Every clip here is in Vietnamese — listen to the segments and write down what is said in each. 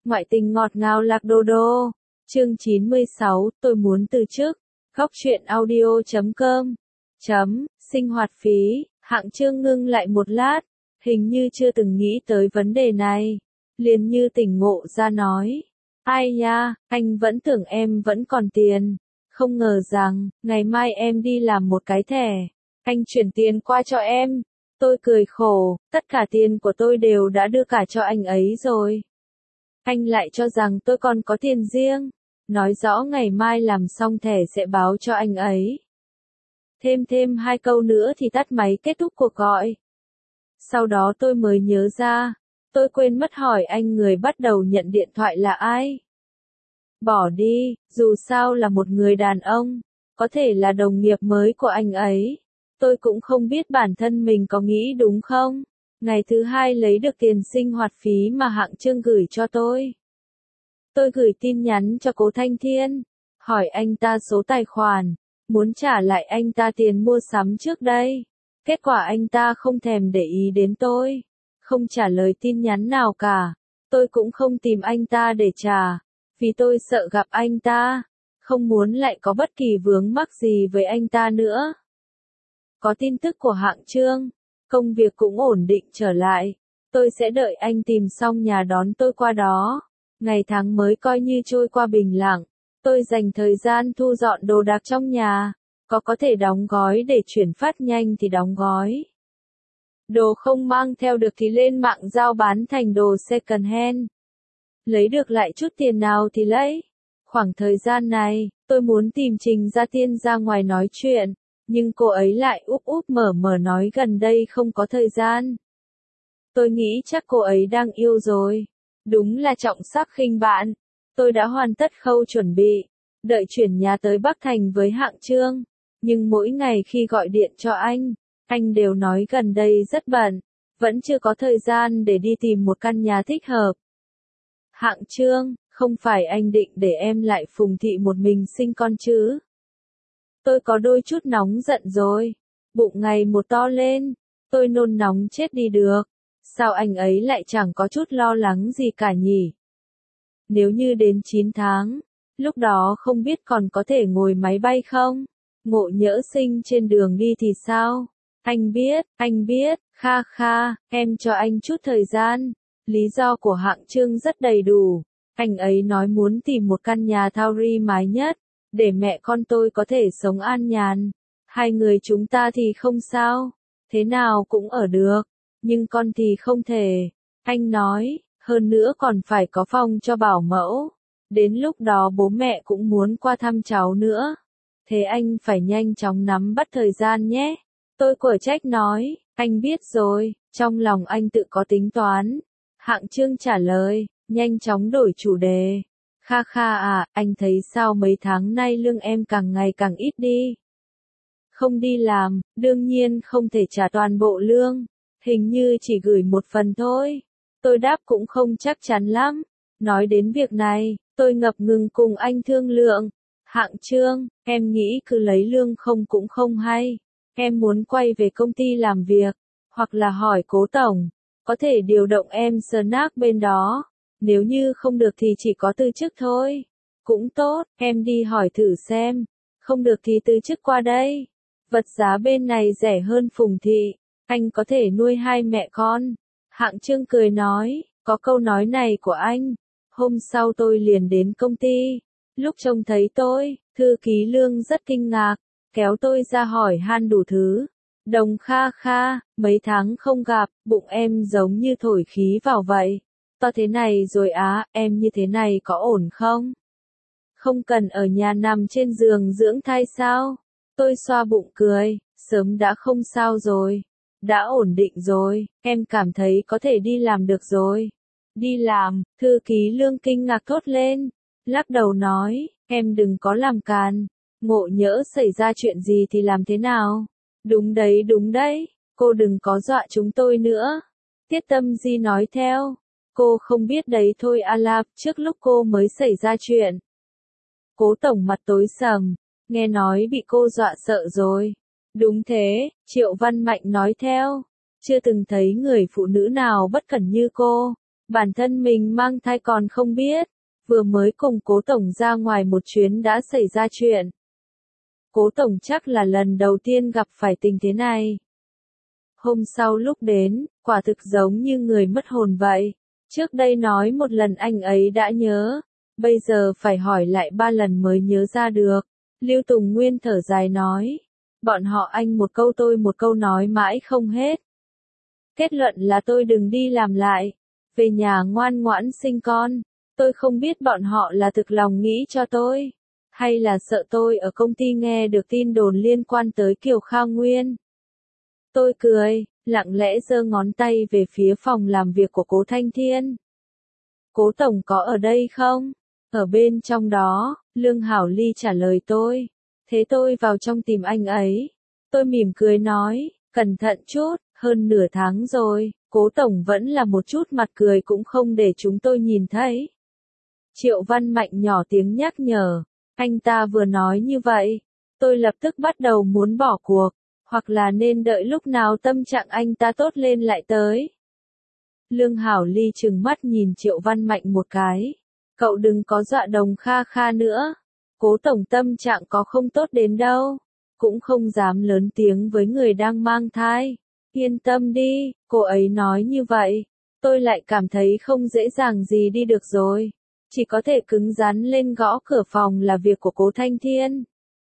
Ngoại tình ngọt ngào lạc đô đô. Chương 96, tôi muốn từ chức. Góc truyện audio.com. Sinh hoạt phí. Hạng Chương ngưng lại một lát, hình như chưa từng nghĩ tới vấn đề này. Liền như tỉnh ngộ ra nói. Ai nha, anh vẫn tưởng em vẫn còn tiền. Không ngờ rằng, ngày mai em đi làm một cái thẻ. Anh chuyển tiền qua cho em. Tôi cười khổ, tất cả tiền của tôi đều đã đưa cả cho anh ấy rồi. Anh lại cho rằng tôi còn có tiền riêng. Nói rõ ngày mai làm xong thẻ sẽ báo cho anh ấy. Thêm 2 câu nữa thì tắt máy kết thúc cuộc gọi. Sau đó tôi mới nhớ ra, tôi quên mất hỏi anh người bắt đầu nhận điện thoại là ai. Bỏ đi, dù sao là một người đàn ông, có thể là đồng nghiệp mới của anh ấy. Tôi cũng không biết bản thân mình có nghĩ đúng không. Ngày thứ 2 lấy được tiền sinh hoạt phí mà Hạng Chương gửi cho tôi. Tôi gửi tin nhắn cho Cố Thanh Thiên, hỏi anh ta số tài khoản, muốn trả lại anh ta tiền mua sắm trước đây. Kết quả anh ta không thèm để ý đến tôi, không trả lời tin nhắn nào cả. Tôi cũng không tìm anh ta để trả, vì tôi sợ gặp anh ta, không muốn lại có bất kỳ vướng mắc gì với anh ta nữa. Có tin tức của Hạng Chương, công việc cũng ổn định trở lại. Tôi sẽ đợi anh tìm xong nhà đón tôi qua đó. Ngày tháng mới coi như trôi qua bình lặng. Tôi dành thời gian thu dọn đồ đạc trong nhà. Có thể đóng gói để chuyển phát nhanh thì đóng gói. Đồ không mang theo được thì lên mạng giao bán thành đồ second hand. Lấy được lại chút tiền nào thì lấy. Khoảng thời gian này, tôi muốn tìm Trình Gia Tiên ra ngoài nói chuyện. Nhưng cô ấy lại úp mở nói gần đây không có thời gian. Tôi nghĩ chắc cô ấy đang yêu rồi. Đúng là trọng sắc khinh bạn. Tôi đã hoàn tất khâu chuẩn bị, đợi chuyển nhà tới Bắc Thành với Hạng Chương. Nhưng mỗi ngày khi gọi điện cho anh đều nói gần đây rất bận, vẫn chưa có thời gian để đi tìm một căn nhà thích hợp. Hạng Chương, không phải anh định để em lại Phùng Thị một mình sinh con chứ? Tôi có đôi chút nóng giận rồi, bụng ngày một to lên, tôi nôn nóng chết đi được. Sao anh ấy lại chẳng có chút lo lắng gì cả nhỉ? Nếu như đến 9 tháng, lúc đó không biết còn có thể ngồi máy bay không? Ngộ nhỡ sinh trên đường đi thì sao? Anh biết, kha, em cho anh chút thời gian. Lý do của Hạng Chương rất đầy đủ. Anh ấy nói muốn tìm một căn nhà Tauri mái nhất, để mẹ con tôi có thể sống an nhàn. Hai người chúng ta thì không sao, thế nào cũng ở được, nhưng con thì không thể. Anh nói, hơn nữa còn phải có phòng cho bảo mẫu. Đến lúc đó bố mẹ cũng muốn qua thăm cháu nữa. Thế anh phải nhanh chóng nắm bắt thời gian nhé. Tôi quở trách nói, anh biết rồi, trong lòng anh tự có tính toán. Hạng Chương trả lời, nhanh chóng đổi chủ đề. Kha à, anh thấy sao mấy tháng nay lương em càng ngày càng ít đi. Không đi làm, đương nhiên không thể trả toàn bộ lương. Hình như chỉ gửi một phần thôi. Tôi đáp cũng không chắc chắn lắm. Nói đến việc này, tôi ngập ngừng cùng anh thương lượng. Hạng Chương, em nghĩ cứ lấy lương không cũng không hay. Em muốn quay về công ty làm việc, hoặc là hỏi Cố tổng, có thể điều động em snack bên đó. Nếu như không được thì chỉ có từ chức thôi. Cũng tốt, em đi hỏi thử xem. Không được thì từ chức qua đây. Vật giá bên này rẻ hơn Phùng Thị. Anh có thể nuôi 2 mẹ con. Hạng Chương cười nói, có câu nói này của anh. Hôm sau tôi liền đến công ty. Lúc trông thấy tôi, thư ký Lương rất kinh ngạc, kéo tôi ra hỏi han đủ thứ. Đồng Kha, mấy tháng không gặp, bụng em giống như thổi khí vào vậy. To thế này rồi á, em như thế này có ổn không? Không cần ở nhà nằm trên giường dưỡng thai sao? Tôi xoa bụng cười, sớm đã không sao rồi. Đã ổn định rồi, em cảm thấy có thể đi làm được rồi. Đi làm, thư ký Lương kinh ngạc thốt lên, lắc đầu nói, em đừng có làm càn. Ngộ nhỡ xảy ra chuyện gì thì làm thế nào? Đúng đấy, cô đừng có dọa chúng tôi nữa. Tiết Tâm Di nói theo. Cô không biết đấy thôi A Lạp, trước lúc cô mới xảy ra chuyện. Cố tổng mặt tối sầm, nghe nói bị cô dọa sợ rồi. Đúng thế, Triệu Văn Mạnh nói theo. Chưa từng thấy người phụ nữ nào bất cẩn như cô. Bản thân mình mang thai còn không biết, vừa mới cùng Cố Tổng ra ngoài một chuyến đã xảy ra chuyện. Cố Tổng chắc là lần đầu tiên gặp phải tình thế này. Hôm sau lúc đến, quả thực giống như người mất hồn vậy. Trước đây nói một lần anh ấy đã nhớ, bây giờ phải hỏi lại 3 lần mới nhớ ra được. Lưu Tùng Nguyên thở dài nói, bọn họ anh một câu tôi một câu nói mãi không hết. Kết luận là tôi đừng đi làm lại, về nhà ngoan ngoãn sinh con. Tôi không biết bọn họ là thực lòng nghĩ cho tôi, hay là sợ tôi ở công ty nghe được tin đồn liên quan tới Kiều Khao Nguyên. Tôi cười, lặng lẽ giơ ngón tay về phía phòng làm việc của Cố Thanh Thiên. Cố Tổng có ở đây không? Ở bên trong đó, Lương Hảo Ly trả lời tôi. Thế tôi vào trong tìm anh ấy. Tôi mỉm cười nói, cẩn thận chút, hơn nửa tháng rồi, Cố Tổng vẫn là một chút mặt cười cũng không để chúng tôi nhìn thấy. Triệu Văn Mạnh nhỏ tiếng nhắc nhở, anh ta vừa nói như vậy, tôi lập tức bắt đầu muốn bỏ cuộc, hoặc là nên đợi lúc nào tâm trạng anh ta tốt lên lại tới. Lương Hảo Ly trừng mắt nhìn Triệu Văn Mạnh một cái, cậu đừng có dọa Đồng Kha Kha nữa, Cố Tổng tâm trạng có không tốt đến đâu, cũng không dám lớn tiếng với người đang mang thai. Yên tâm đi, cô ấy nói như vậy, tôi lại cảm thấy không dễ dàng gì đi được rồi. Chỉ có thể cứng rắn lên gõ cửa phòng là việc của Cố Thanh Thiên.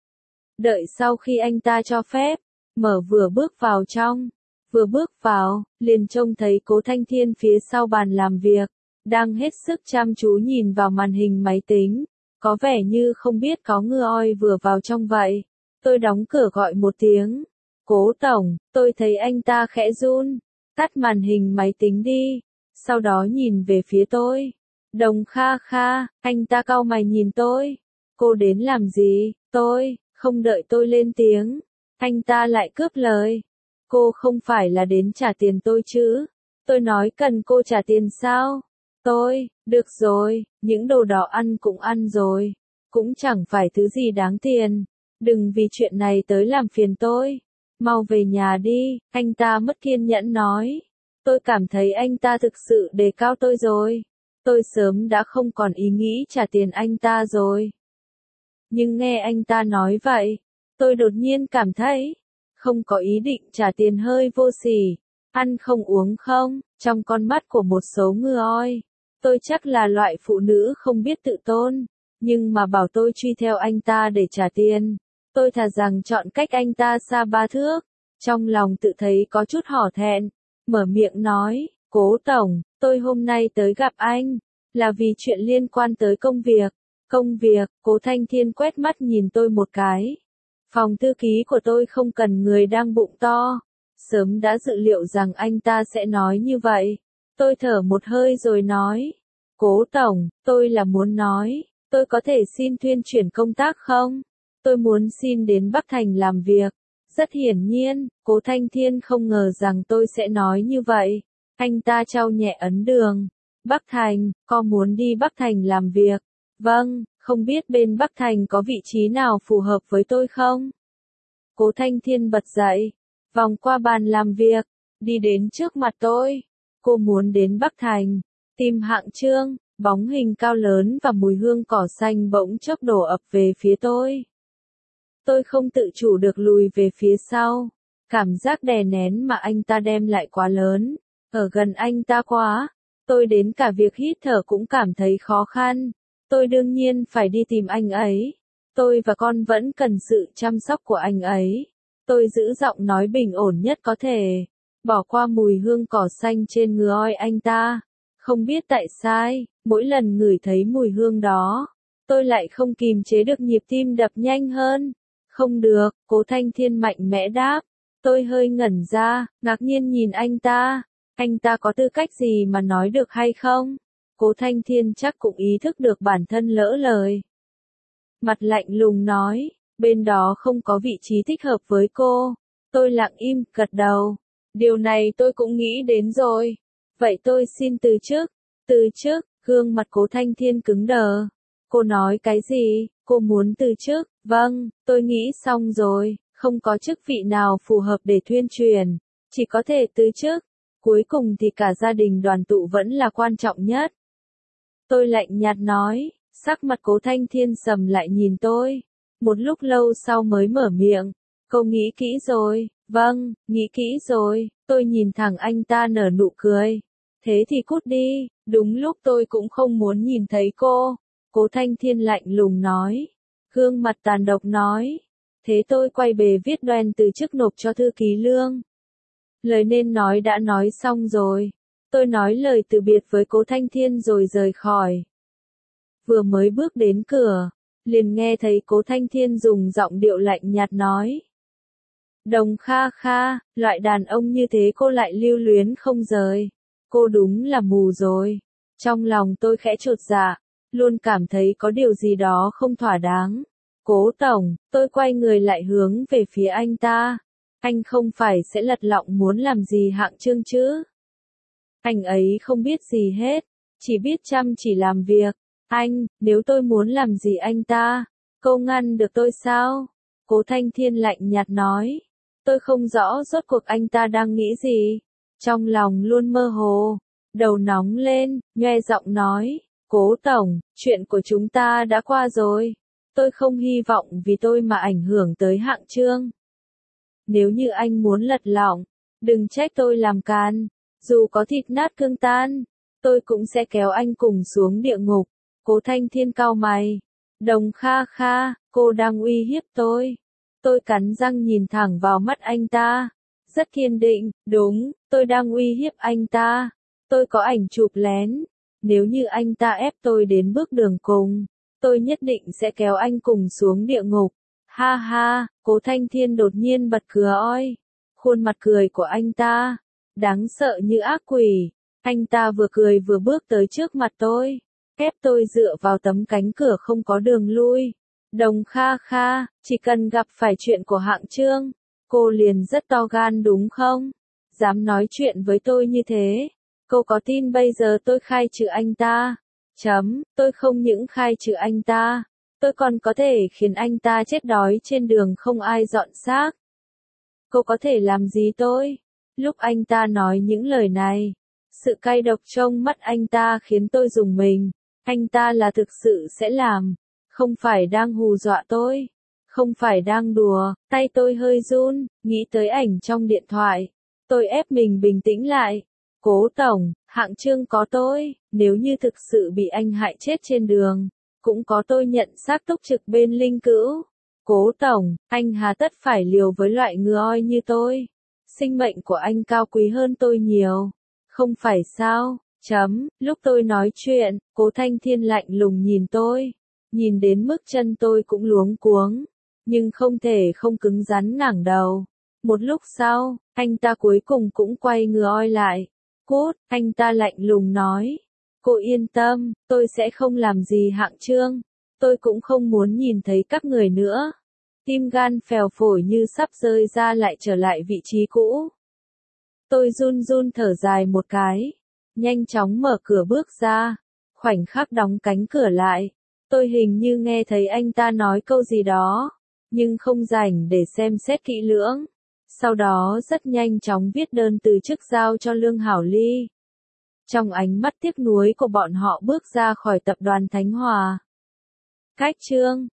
Đợi sau khi anh ta cho phép, mở vừa bước vào trong. Vừa bước vào, liền trông thấy Cố Thanh Thiên phía sau bàn làm việc, đang hết sức chăm chú nhìn vào màn hình máy tính. Có vẻ như không biết có ngư oi vừa vào trong vậy. Tôi đóng cửa gọi một tiếng. Cố Tổng, tôi thấy anh ta khẽ run. Tắt màn hình máy tính đi. Sau đó nhìn về phía tôi. Đồng Kha Kha, anh ta cau mày nhìn tôi. Cô đến làm gì? Tôi, không đợi tôi lên tiếng. Anh ta lại cướp lời. Cô không phải là đến trả tiền tôi chứ? Tôi nói cần cô trả tiền sao? Tôi, được rồi, những đồ đó ăn cũng ăn rồi. Cũng chẳng phải thứ gì đáng tiền. Đừng vì chuyện này tới làm phiền tôi. Mau về nhà đi, anh ta mất kiên nhẫn nói. Tôi cảm thấy anh ta thực sự đề cao tôi rồi. Tôi sớm đã không còn ý nghĩ trả tiền anh ta rồi. Nhưng nghe anh ta nói vậy, tôi đột nhiên cảm thấy, không có ý định trả tiền hơi vô sỉ. Ăn không uống không, trong con mắt của một số ngư oi. Tôi chắc là loại phụ nữ không biết tự tôn, nhưng mà bảo tôi truy theo anh ta để trả tiền. Tôi thà rằng chọn cách anh ta xa 3 thước. Trong lòng tự thấy có chút hổ thẹn, mở miệng nói, Cố Tổng, tôi hôm nay tới gặp anh, là vì chuyện liên quan tới công việc. Công việc, Cố Thanh Thiên quét mắt nhìn tôi một cái. Phòng thư ký của tôi không cần người đang bụng to. Sớm đã dự liệu rằng anh ta sẽ nói như vậy. Tôi thở một hơi rồi nói, Cố Tổng, tôi là muốn nói, tôi có thể xin thuyên chuyển công tác không? Tôi muốn xin đến Bắc Thành làm việc. Rất hiển nhiên, Cố Thanh Thiên không ngờ rằng tôi sẽ nói như vậy. Anh ta trao nhẹ ấn đường. Bắc Thành, có muốn đi Bắc Thành làm việc? Vâng, không biết bên Bắc Thành có vị trí nào phù hợp với tôi không? Cố Thanh Thiên bật dậy, vòng qua bàn làm việc, đi đến trước mặt tôi. Cô muốn đến Bắc Thành, tìm Hạng Trương, bóng hình cao lớn và mùi hương cỏ xanh bỗng chốc đổ ập về phía tôi. Tôi không tự chủ được lùi về phía sau. Cảm giác đè nén mà anh ta đem lại quá lớn. Ở gần anh ta quá. Tôi đến cả việc hít thở cũng cảm thấy khó khăn. Tôi đương nhiên phải đi tìm anh ấy. Tôi và con vẫn cần sự chăm sóc của anh ấy. Tôi giữ giọng nói bình ổn nhất có thể. Bỏ qua mùi hương cỏ xanh trên người oi anh ta. Không biết tại sao, mỗi lần ngửi thấy mùi hương đó, tôi lại không kìm chế được nhịp tim đập nhanh hơn. Không được, Cố Thanh Thiên mạnh mẽ đáp. Tôi hơi ngẩn ra, ngạc nhiên nhìn anh ta. Anh ta có tư cách gì mà nói được hay không? Cố Thanh Thiên chắc cũng ý thức được bản thân lỡ lời. Mặt lạnh lùng nói, bên đó không có vị trí thích hợp với cô. Tôi lặng im, gật đầu. Điều này tôi cũng nghĩ đến rồi. Vậy tôi xin từ chức. Từ chức, gương mặt Cố Thanh Thiên cứng đờ. Cô nói cái gì? Cô muốn từ chức? Vâng, tôi nghĩ xong rồi, không có chức vị nào phù hợp để thuyên truyền. Chỉ có thể từ chức. Cuối cùng thì cả gia đình đoàn tụ vẫn là quan trọng nhất. Tôi lạnh nhạt nói, sắc mặt Cố Thanh Thiên sầm lại nhìn tôi. Một lúc lâu sau mới mở miệng, cô nghĩ kỹ rồi, vâng, nghĩ kỹ rồi, tôi nhìn thẳng anh ta nở nụ cười. Thế thì cút đi, đúng lúc tôi cũng không muốn nhìn thấy cô. Cố Thanh Thiên lạnh lùng nói, gương mặt tàn độc nói. Thế tôi quay về viết đoan từ chức nộp cho thư ký Lương. Lời nên nói đã nói xong rồi. Tôi nói lời từ biệt với Cố Thanh Thiên rồi rời khỏi. Vừa mới bước đến cửa, liền nghe thấy Cố Thanh Thiên dùng giọng điệu lạnh nhạt nói. Đồng Kha Kha, loại đàn ông như thế cô lại lưu luyến không rời. Cô đúng là mù rồi. Trong lòng tôi khẽ chột dạ, luôn cảm thấy có điều gì đó không thỏa đáng. Cố tổng, tôi quay người lại hướng về phía anh ta. Anh không phải sẽ lật lọng muốn làm gì Hạng Chương chứ? Anh ấy không biết gì hết, chỉ biết chăm chỉ làm việc. Anh, nếu tôi muốn làm gì anh ta, cô ngăn được tôi sao? Cố Thanh Thiên lạnh nhạt nói. Tôi không rõ rốt cuộc anh ta đang nghĩ gì. Trong lòng luôn mơ hồ, đầu nóng lên, nhoe giọng nói. Cố tổng, chuyện của chúng ta đã qua rồi. Tôi không hy vọng vì tôi mà ảnh hưởng tới Hạng Chương. Nếu như anh muốn lật lọng, đừng trách tôi làm càn. Dù có thịt nát cương tan, tôi cũng sẽ kéo anh cùng xuống địa ngục. Cố Thanh Thiên cau mày. Đồng Kha Kha, cô đang uy hiếp tôi. Tôi cắn răng nhìn thẳng vào mắt anh ta. Rất kiên định, đúng, tôi đang uy hiếp anh ta. Tôi có ảnh chụp lén. Nếu như anh ta ép tôi đến bước đường cùng, tôi nhất định sẽ kéo anh cùng xuống địa ngục. Ha ha, Cố Thanh Thiên đột nhiên bật cười oi. Khuôn mặt cười của anh ta, đáng sợ như ác quỷ. Anh ta vừa cười vừa bước tới trước mặt tôi, ép tôi dựa vào tấm cánh cửa không có đường lui. Đồng Kha Kha, chỉ cần gặp phải chuyện của Hạng Chương, cô liền rất to gan đúng không? Dám nói chuyện với tôi như thế. Cô có tin bây giờ tôi khai trừ anh ta? Tôi không những khai trừ anh ta, tôi còn có thể khiến anh ta chết đói trên đường không ai dọn xác. Cô có thể làm gì tôi? Lúc anh ta nói những lời này, sự cay độc trong mắt anh ta khiến tôi rùng mình. Anh ta là thực sự sẽ làm, không phải đang hù dọa tôi, không phải đang đùa. Tay tôi hơi run, nghĩ tới ảnh trong điện thoại. Tôi ép mình bình tĩnh lại. Cố tổng, Hạng Chương có tôi, nếu như thực sự bị anh hại chết trên đường, cũng có tôi nhận xác túc trực bên linh cữu. Cố tổng, anh hà tất phải liều với loại ngựa oi như tôi. Sinh mệnh của anh cao quý hơn tôi nhiều. Không phải sao? Lúc tôi nói chuyện, Cố Thanh Thiên lạnh lùng nhìn tôi. Nhìn đến mức chân tôi cũng luống cuống. Nhưng không thể không cứng rắn ngẩng đầu. Một lúc sau, anh ta cuối cùng cũng quay ngựa oi lại. Cút, anh ta lạnh lùng nói. Cô yên tâm, tôi sẽ không làm gì Hạng Chương. Tôi cũng không muốn nhìn thấy các người nữa. Tim gan phèo phổi như sắp rơi ra lại trở lại vị trí cũ. Tôi run run thở dài một cái. Nhanh chóng mở cửa bước ra. Khoảnh khắc đóng cánh cửa lại. Tôi hình như nghe thấy anh ta nói câu gì đó. Nhưng không rảnh để xem xét kỹ lưỡng. Sau đó rất nhanh chóng viết đơn từ chức giao cho Lương Hảo Ly. Trong ánh mắt tiếc nuối của bọn họ bước ra khỏi tập đoàn Thánh Hòa. Cách chương